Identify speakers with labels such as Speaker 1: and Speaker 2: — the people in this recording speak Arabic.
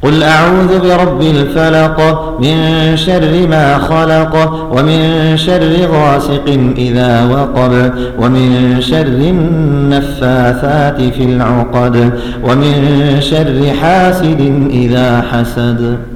Speaker 1: قل أعوذ برب الفلق من شر ما خلق ومن شر غاسق إذا وقب ومن شر النفاثات في العقد ومن شر حاسد إذا حسد.